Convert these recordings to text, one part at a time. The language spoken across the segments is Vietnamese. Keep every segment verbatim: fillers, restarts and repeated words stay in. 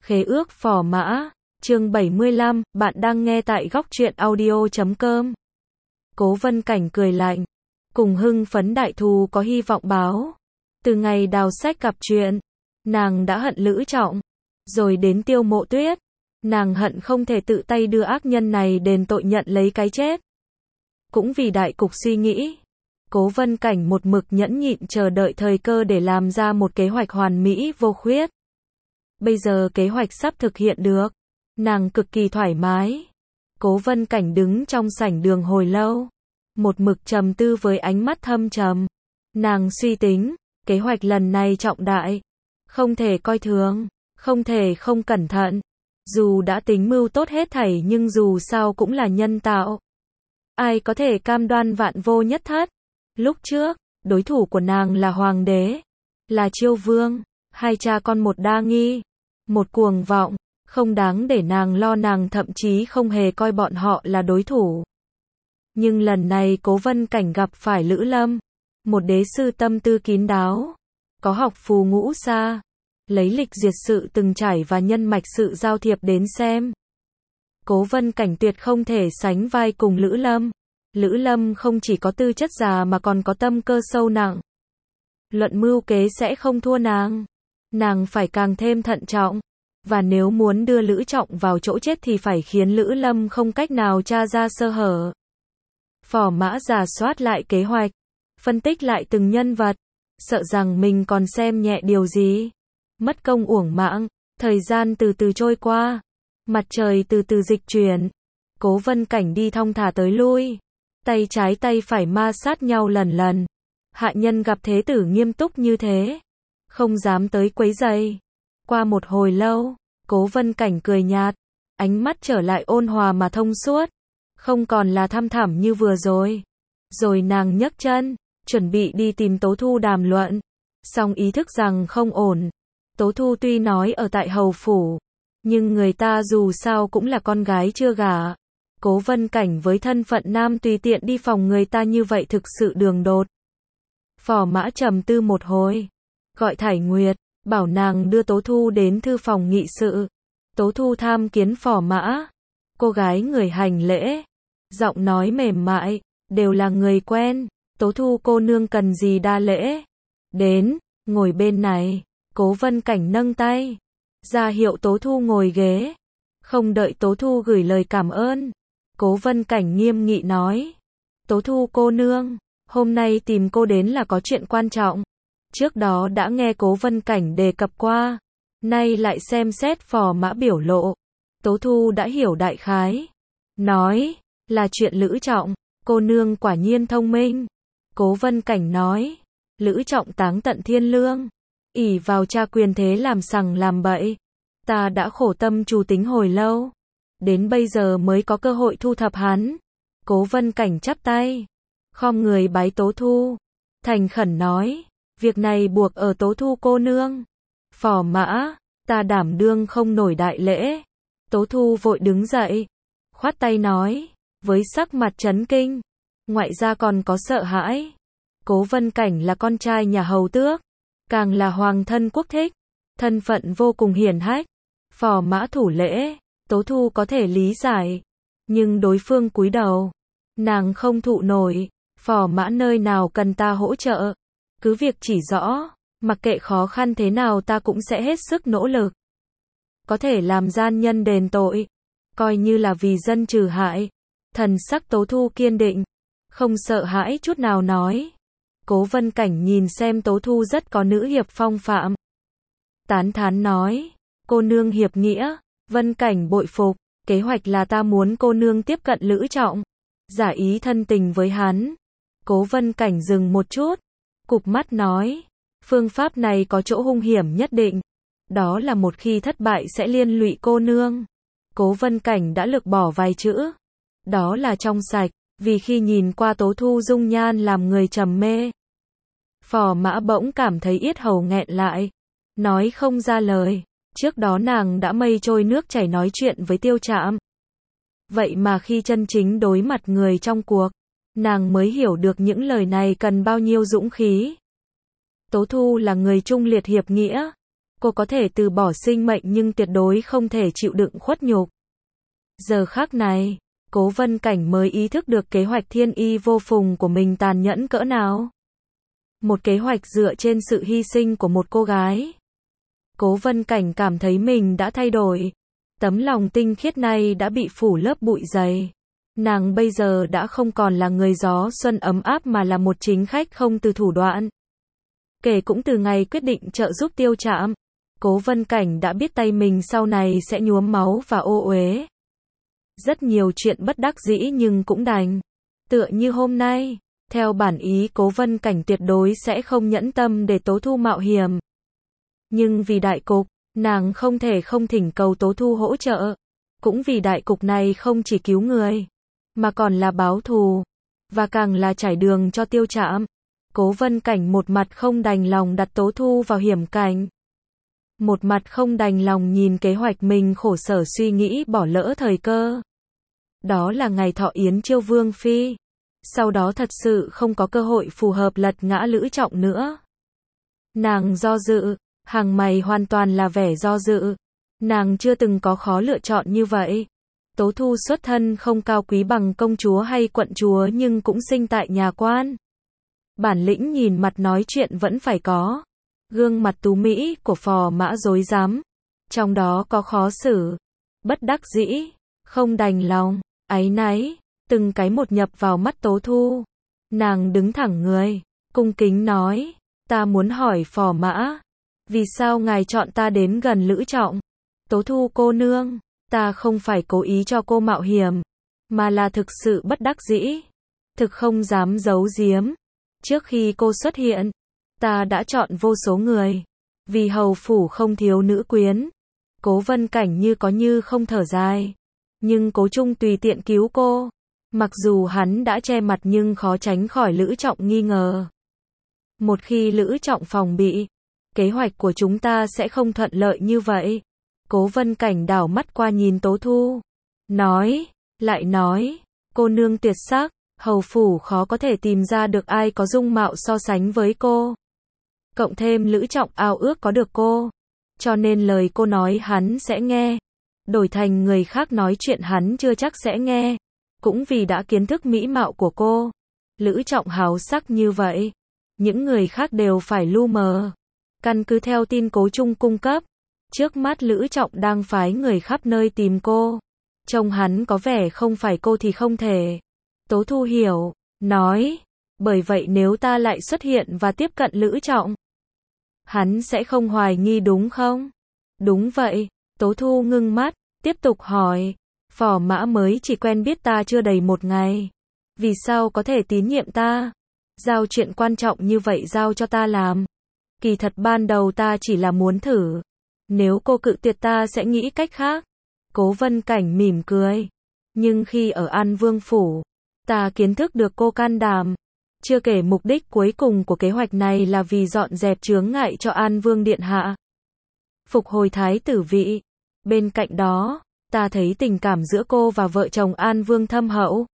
Khế ước phò mã, chương bảy mươi lăm, bạn đang nghe tại góc truyện audio chấm com. Cố Vân Cảnh cười lạnh, cùng hưng phấn đại thù có hy vọng báo. Từ ngày đào sách gặp chuyện, nàng đã hận Lữ Trọng, rồi đến Tiêu Mộ Tuyết, nàng hận không thể tự tay đưa ác nhân này đền tội nhận lấy cái chết. Cũng vì đại cục suy nghĩ, Cố Vân Cảnh một mực nhẫn nhịn chờ đợi thời cơ để làm ra một kế hoạch hoàn mỹ vô khuyết. Bây giờ kế hoạch sắp thực hiện được, nàng cực kỳ thoải mái. Cố Vân Cảnh đứng trong sảnh đường hồi lâu, một mực trầm tư với ánh mắt thâm trầm. Nàng suy tính, kế hoạch lần này trọng đại, không thể coi thường, không thể không cẩn thận. Dù đã tính mưu tốt hết thảy nhưng dù sao cũng là nhân tạo. Ai có thể cam đoan vạn vô nhất thất? Lúc trước, đối thủ của nàng là Hoàng đế, là Chiêu Vương, hai cha con một đa nghi, một cuồng vọng, không đáng để nàng lo, nàng thậm chí không hề coi bọn họ là đối thủ. Nhưng lần này Cố Vân Cảnh gặp phải Lữ Lâm, một đế sư tâm tư kín đáo, có học phù ngũ sa, lấy lịch diệt sự từng trải và nhân mạch sự giao thiệp đến xem. Cố Vân Cảnh tuyệt không thể sánh vai cùng Lữ Lâm. Lữ Lâm không chỉ có tư chất già mà còn có tâm cơ sâu nặng. Luận mưu kế sẽ không thua nàng. Nàng phải càng thêm thận trọng. Và nếu muốn đưa Lữ Trọng vào chỗ chết thì phải khiến Lữ Lâm không cách nào tra ra sơ hở. Phò mã rà soát lại kế hoạch, phân tích lại từng nhân vật, sợ rằng mình còn xem nhẹ điều gì. Mất công uổng mạng, thời gian từ từ trôi qua, mặt trời từ từ dịch chuyển. Cố Vân Cảnh đi thong thả tới lui, tay trái tay phải ma sát nhau lần lần. Hạ nhân gặp thế tử nghiêm túc như thế, không dám tới quấy rầy. Qua một hồi lâu, Cố Vân Cảnh cười nhạt, ánh mắt trở lại ôn hòa mà thông suốt, không còn là thăm thẳm như vừa rồi. Rồi nàng nhấc chân, chuẩn bị đi tìm Tố Thu đàm luận, song ý thức rằng không ổn. Tố Thu tuy nói ở tại hầu phủ, nhưng người ta dù sao cũng là con gái chưa gả. Cố Vân Cảnh với thân phận nam tùy tiện đi phòng người ta như vậy thực sự đường đột. Phò mã trầm tư một hồi, gọi Thải Nguyệt, bảo nàng đưa Tố Thu đến thư phòng nghị sự. Tố Thu tham kiến phò mã. Cô gái người hành lễ, giọng nói mềm mại, đều là người quen. Tố Thu cô nương cần gì đa lễ? Đến, ngồi bên này. Cố Vân Cảnh nâng tay, ra hiệu Tố Thu ngồi ghế. Không đợi Tố Thu gửi lời cảm ơn, Cố Vân Cảnh nghiêm nghị nói, Tố Thu cô nương, hôm nay tìm cô đến là có chuyện quan trọng. Trước đó đã nghe Cố Vân Cảnh đề cập qua, nay lại xem xét phò mã biểu lộ. Tố Thu đã hiểu đại khái, nói, là chuyện Lữ Trọng. Cô nương quả nhiên thông minh. Cố Vân Cảnh nói, Lữ Trọng táng tận thiên lương, ỷ vào cha quyền thế làm sằng làm bậy. Ta đã khổ tâm chủ tính hồi lâu, đến bây giờ mới có cơ hội thu thập hắn. Cố Vân Cảnh chắp tay, khom người bái Tố Thu, thành khẩn nói, việc này buộc ở Tố Thu cô nương. Phò mã, ta đảm đương không nổi đại lễ. Tố Thu vội đứng dậy, khoát tay nói, với sắc mặt chấn kinh, ngoại gia còn có sợ hãi. Cố Vân Cảnh là con trai nhà hầu tước, càng là hoàng thân quốc thích, thân phận vô cùng hiển hách. Phò mã thủ lễ, Tố Thu có thể lý giải, nhưng đối phương cúi đầu, nàng không thụ nổi. Phò mã nơi nào cần ta hỗ trợ, cứ việc chỉ rõ, mặc kệ khó khăn thế nào ta cũng sẽ hết sức nỗ lực. Có thể làm gian nhân đền tội, coi như là vì dân trừ hại. Thần sắc Tố Thu kiên định, không sợ hãi chút nào nói. Cố Vân Cảnh nhìn xem Tố Thu rất có nữ hiệp phong phạm, tán thán nói, cô nương hiệp nghĩa. Vân Cảnh bội phục, kế hoạch là ta muốn cô nương tiếp cận Lữ Trọng, giả ý thân tình với hắn. Cố Vân Cảnh dừng một chút, cụp mắt nói, phương pháp này có chỗ hung hiểm nhất định, đó là một khi thất bại sẽ liên lụy cô nương. Cố Vân Cảnh đã lược bỏ vài chữ, đó là trong sạch, vì khi nhìn qua Tố Thu dung nhan làm người trầm mê. Phò mã bỗng cảm thấy yết hầu nghẹn lại, nói không ra lời. Trước đó nàng đã mây trôi nước chảy nói chuyện với Tiêu Trạm, vậy mà khi chân chính đối mặt người trong cuộc, nàng mới hiểu được những lời này cần bao nhiêu dũng khí. Tố Thu là người trung liệt hiệp nghĩa, cô có thể từ bỏ sinh mệnh nhưng tuyệt đối không thể chịu đựng khuất nhục. Giờ khắc này, Cố Vân Cảnh mới ý thức được kế hoạch thiên y vô phùng của mình tàn nhẫn cỡ nào. Một kế hoạch dựa trên sự hy sinh của một cô gái. Cố Vân Cảnh cảm thấy mình đã thay đổi. Tấm lòng tinh khiết này đã bị phủ lớp bụi dày. Nàng bây giờ đã không còn là người gió xuân ấm áp mà là một chính khách không từ thủ đoạn. Kể cũng từ ngày quyết định trợ giúp Tiêu Trạm, Cố Vân Cảnh đã biết tay mình sau này sẽ nhuốm máu và ô uế. Rất nhiều chuyện bất đắc dĩ nhưng cũng đành. Tựa như hôm nay, theo bản ý Cố Vân Cảnh tuyệt đối sẽ không nhẫn tâm để Tố Thu mạo hiểm. Nhưng vì đại cục, nàng không thể không thỉnh cầu Tố Thu hỗ trợ. Cũng vì đại cục này không chỉ cứu người, mà còn là báo thù, và càng là trải đường cho Tiêu Trạm. Cố Vân Cảnh một mặt không đành lòng đặt Tố Thu vào hiểm cảnh. Một mặt không đành lòng nhìn kế hoạch mình khổ sở suy nghĩ bỏ lỡ thời cơ. Đó là ngày thọ yến Chiêu Vương Phi. Sau đó thật sự không có cơ hội phù hợp lật ngã Lữ Trọng nữa. Nàng do dự, hàng mày hoàn toàn là vẻ do dự. Nàng chưa từng có khó lựa chọn như vậy. Tố Thu xuất thân không cao quý bằng công chúa hay quận chúa nhưng cũng sinh tại nhà quan. Bản lĩnh nhìn mặt nói chuyện vẫn phải có. Gương mặt tú mỹ của Phò Mã rối rắm. Trong đó có khó xử, bất đắc dĩ, không đành lòng, áy náy, từng cái một nhập vào mắt Tố Thu. Nàng đứng thẳng người, cung kính nói, ta muốn hỏi Phò Mã, vì sao ngài chọn ta đến gần Lữ Trọng? Tố Thu cô nương, ta không phải cố ý cho cô mạo hiểm, mà là thực sự bất đắc dĩ, thực không dám giấu giếm. Trước khi cô xuất hiện, ta đã chọn vô số người, vì hầu phủ không thiếu nữ quyến. Cố Vân Cảnh như có như không thở dài, nhưng Cố Trung tùy tiện cứu cô. Mặc dù hắn đã che mặt nhưng khó tránh khỏi Lữ Trọng nghi ngờ. Một khi Lữ Trọng phòng bị, kế hoạch của chúng ta sẽ không thuận lợi như vậy. Cố Vân Cảnh đảo mắt qua nhìn Tố Thu, nói, lại nói, cô nương tuyệt sắc, hầu phủ khó có thể tìm ra được ai có dung mạo so sánh với cô. Cộng thêm Lữ Trọng ao ước có được cô, cho nên lời cô nói hắn sẽ nghe. Đổi thành người khác nói chuyện hắn chưa chắc sẽ nghe. Cũng vì đã kiến thức mỹ mạo của cô. Lữ Trọng háo sắc như vậy, những người khác đều phải lu mờ. Căn cứ theo tin Cố Trung cung cấp, trước mắt Lữ Trọng đang phái người khắp nơi tìm cô. Trông hắn có vẻ không phải cô thì không thể. Tố Thu hiểu, nói, bởi vậy nếu ta lại xuất hiện và tiếp cận Lữ Trọng, hắn sẽ không hoài nghi đúng không? Đúng vậy. Tố Thu ngưng mắt, tiếp tục hỏi, Phò Mã mới chỉ quen biết ta chưa đầy một ngày, vì sao có thể tín nhiệm ta? Giao chuyện quan trọng như vậy giao cho ta làm. Kỳ thật ban đầu ta chỉ là muốn thử. Nếu cô cự tuyệt ta sẽ nghĩ cách khác. Cố Vân Cảnh mỉm cười. Nhưng khi ở An Vương Phủ, ta kiến thức được cô can đảm. Chưa kể mục đích cuối cùng của kế hoạch này là vì dọn dẹp chướng ngại cho An Vương Điện Hạ. Phục hồi thái tử vị. Bên cạnh đó, ta thấy tình cảm giữa cô và vợ chồng An Vương thâm hậu.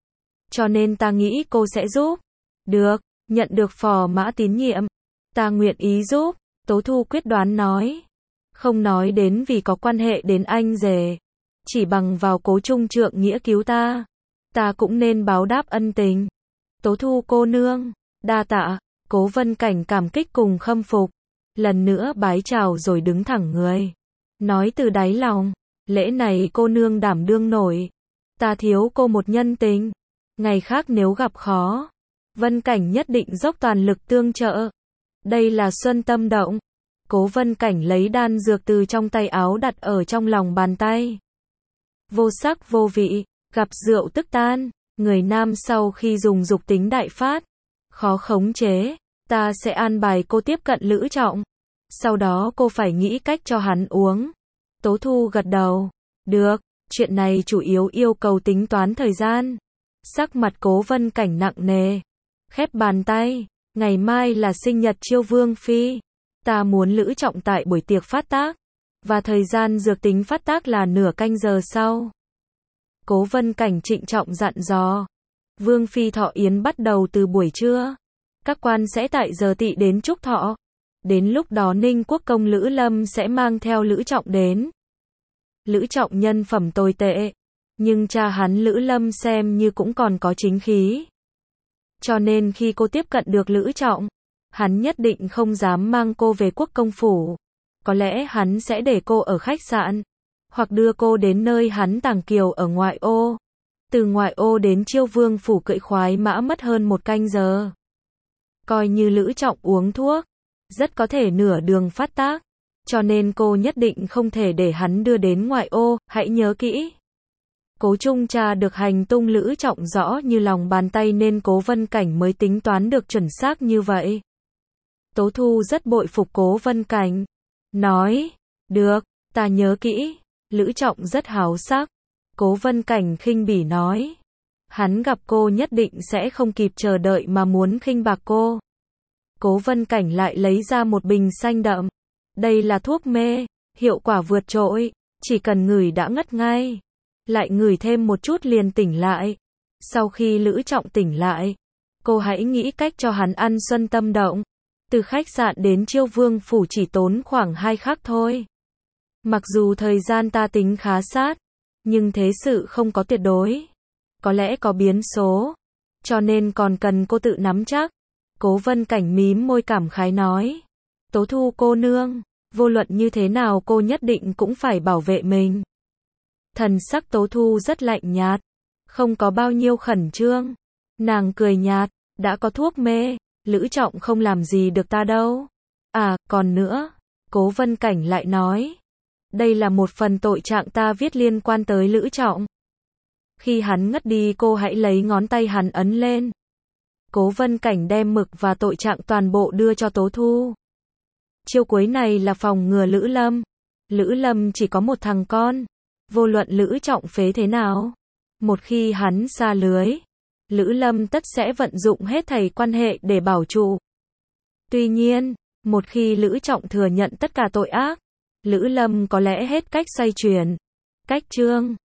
Cho nên ta nghĩ cô sẽ giúp. Được, nhận được Phò Mã tín nhiệm. Ta nguyện ý giúp, Tố Thu quyết đoán nói. Không nói đến vì có quan hệ đến anh rể. Chỉ bằng vào Cố Trung trượng nghĩa cứu ta. Ta cũng nên báo đáp ân tình. Tố Thu cô nương, đa tạ. Cố Vân Cảnh cảm kích cùng khâm phục. Lần nữa bái chào rồi đứng thẳng người. Nói từ đáy lòng, lễ này cô nương đảm đương nổi. Ta thiếu cô một nhân tình. Ngày khác nếu gặp khó, Vân Cảnh nhất định dốc toàn lực tương trợ. Đây là Xuân Tâm Động. Cố Vân Cảnh lấy đan dược từ trong tay áo đặt ở trong lòng bàn tay. Vô sắc vô vị, gặp rượu tức tan. Người nam sau khi dùng dục tính đại phát, khó khống chế. Ta sẽ an bài cô tiếp cận Lữ Trọng. Sau đó cô phải nghĩ cách cho hắn uống. Tố Thu gật đầu. Được, chuyện này chủ yếu yêu cầu tính toán thời gian. Sắc mặt Cố Vân Cảnh nặng nề. Khép bàn tay. Ngày mai là sinh nhật Chiêu Vương Phi. Ta muốn Lữ Trọng tại buổi tiệc phát tác. Và thời gian dược tính phát tác là nửa canh giờ sau. Cố Vân Cảnh trịnh trọng dặn dò. Vương Phi thọ yến bắt đầu từ buổi trưa. Các quan sẽ tại giờ tỵ đến chúc thọ. Đến lúc đó Ninh Quốc công Lữ Lâm sẽ mang theo Lữ Trọng đến. Lữ Trọng nhân phẩm tồi tệ, nhưng cha hắn Lữ Lâm xem như cũng còn có chính khí. Cho nên khi cô tiếp cận được Lữ Trọng, hắn nhất định không dám mang cô về quốc công phủ. Có lẽ hắn sẽ để cô ở khách sạn, hoặc đưa cô đến nơi hắn tàng kiều ở ngoại ô. Từ ngoại ô đến Chiêu Vương phủ cưỡi khoái mã mất hơn một canh giờ. Coi như Lữ Trọng uống thuốc, rất có thể nửa đường phát tác. Cho nên cô nhất định không thể để hắn đưa đến ngoại ô, hãy nhớ kỹ. Cố Trung tra được hành tung Lữ Trọng rõ như lòng bàn tay nên Cố Vân Cảnh mới tính toán được chuẩn xác như vậy. Tố Thu rất bội phục Cố Vân Cảnh. Nói, được, ta nhớ kỹ. Lữ Trọng rất háo sắc. Cố Vân Cảnh khinh bỉ nói. Hắn gặp cô nhất định sẽ không kịp chờ đợi mà muốn khinh bạc cô. Cố Vân Cảnh lại lấy ra một bình xanh đậm. Đây là thuốc mê, hiệu quả vượt trội, chỉ cần ngửi đã ngất ngay. Lại ngửi thêm một chút liền tỉnh lại. Sau khi Lữ Trọng tỉnh lại, cô hãy nghĩ cách cho hắn ăn xuân tâm động. Từ khách sạn đến Chiêu Vương phủ chỉ tốn khoảng hai khắc thôi. Mặc dù thời gian ta tính khá sát, nhưng thế sự không có tuyệt đối. Có lẽ có biến số, cho nên còn cần cô tự nắm chắc. Cố Vân Cảnh mím môi cảm khái nói. Tố Thu cô nương, vô luận như thế nào cô nhất định cũng phải bảo vệ mình. Thần sắc Tố Thu rất lạnh nhạt, không có bao nhiêu khẩn trương. Nàng cười nhạt, đã có thuốc mê, Lữ Trọng không làm gì được ta đâu. À, còn nữa, Cố Vân Cảnh lại nói. Đây là một phần tội trạng ta viết liên quan tới Lữ Trọng. Khi hắn ngất đi cô hãy lấy ngón tay hắn ấn lên. Cố Vân Cảnh đem mực và tội trạng toàn bộ đưa cho Tố Thu. Chiêu cuối này là phòng ngừa Lữ Lâm. Lữ Lâm chỉ có một thằng con. Vô luận Lữ Trọng phế thế nào, một khi hắn xa lưới, Lữ Lâm tất sẽ vận dụng hết thảy quan hệ để bảo trụ. Tuy nhiên, một khi Lữ Trọng thừa nhận tất cả tội ác, Lữ Lâm có lẽ hết cách xoay chuyển. Cách chương